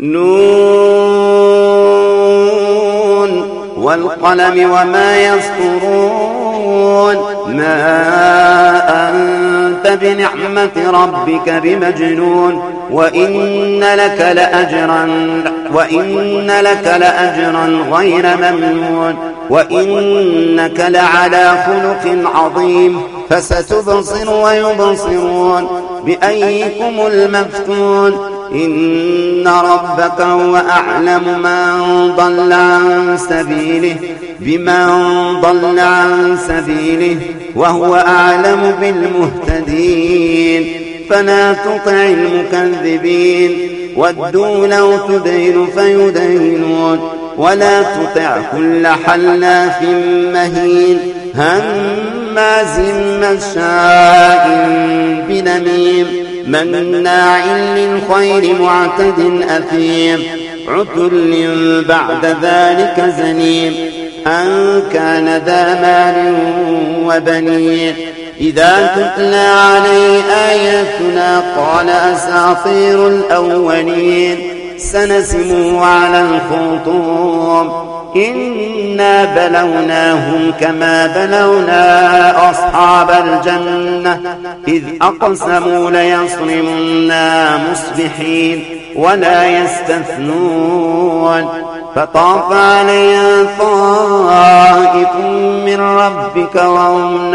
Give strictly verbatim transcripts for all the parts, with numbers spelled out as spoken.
نون والقلم وما يسطرون ما أنت بنعمة ربك بمجنون وإن لك لأجرا وإن لك لأجرا غير ممنون وإنك لعلى خلق عظيم فستبصر ويبصرون بأيكم المفتون إن ربك هو أعلم من ضل عن سبيله بمن ضل عن سبيله وهو أعلم بالمهتدين فلا تطع المكذبين ودوا لو تدين فيدينون ولا تطع كل حلاف مهين هماز مشاء بنميم مناع للخير معتد أثيم عتل بعد ذلك زنيم أن كان ذا مال وبنين إذا تتلى عليه آياتنا قال أساطير الأولين سنسمه على الخرطوم إنا بلوناهم كما بلونا أصحاب الجنة إذ أقسموا ليصرمنا مصبحين ولا يستثنون فطاف عليها طائف من ربك وهم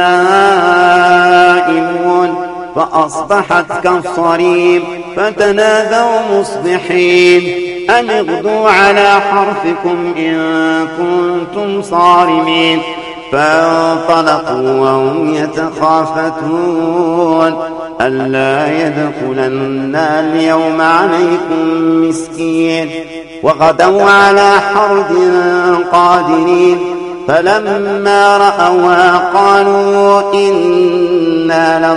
نائمون فأصبحت كالصريم فتنادوا مصبحين أن اغدوا على حرثكم إن كنتم صارمين فانطلقوا وهم يتخافتون ألا يدخلن اليوم عليكم مسكين وغدوا على حرد قادرين فلما رأوها قالوا إنا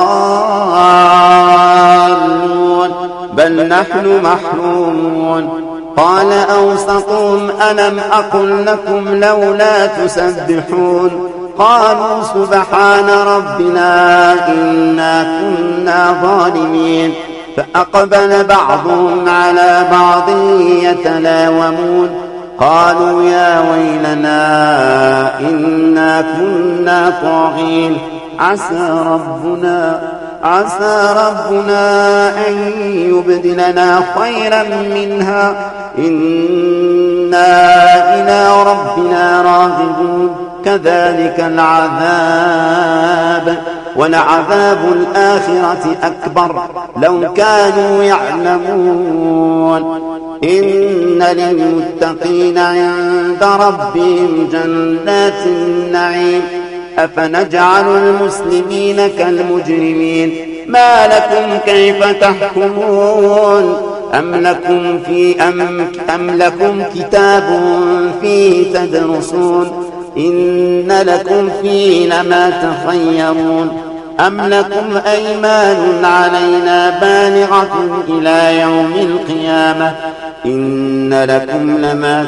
لضالون بل نحن محرومون قال أوسطهم ألم أقل لكم لولا تسبحون قالوا سبحان ربنا إنا كنا ظالمين فأقبل بعضهم على بعض يتلاومون قالوا يا ويلنا إنا كنا طاغين عسى ربنا عسى ربنا أن يبدلنا خيرا منها إنا إلى ربنا راغبون كذلك العذاب ولعذاب الآخرة أكبر لو كانوا يعلمون إن للمتقين عند ربهم جنات النعيم أفنجعل المسلمين كالمجرمين ما لكم كيف تحكمون أم لكم, في أم, أم لكم كتاب فيه تدرسون إن لكم فيه لما تخيرون أم لكم أيمان علينا بالغة إلى يوم القيامة إن لكم لما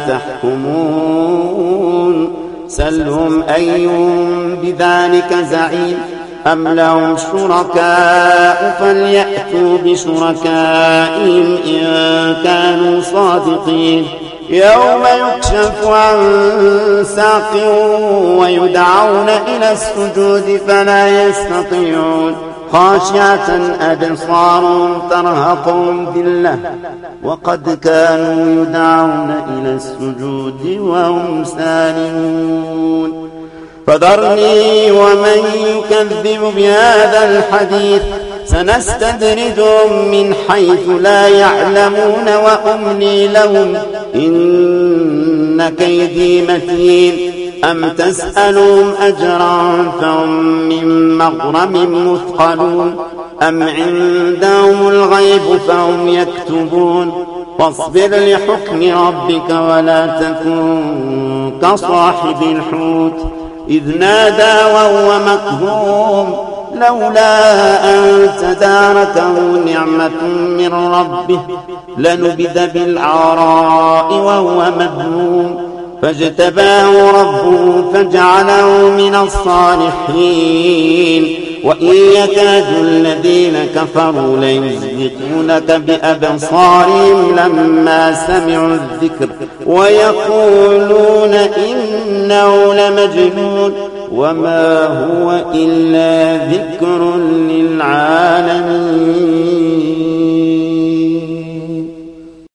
تحكمون سلهم أيهم بذلك زعيم أم لهم شركاء فليأتوا بشركائهم إن كانوا صادقين يوم يكشف عن ساق ويدعون إلى السجود فلا يستطيعون خاشعة أبصارهم ترهقهم ذلة وقد كانوا يدعون إلى السجود وهم سالمون فذرني ومن يكذب بهذا الحديث سنستدرجهم من حيث لا يعلمون وأملي لهم إن كيدي متين أم تسألهم أجرا فهم من مغرم مثقلون أم عندهم الغيب فهم يكتبون فاصبر لحكم ربك ولا تكن كصاحب الحوت إذ نادى وهو مكظوم لولا أن تداركه نعمة من ربه لنبذ بالعراء وهو مذموم فاجتباه ربه فجعله من الصالحين وإن يكاد الذين كفروا ليزلقونك بأبصارهم لما سمعوا الذكر ويقولون إنه لمجنون وما هو إلا ذكر للعالمين.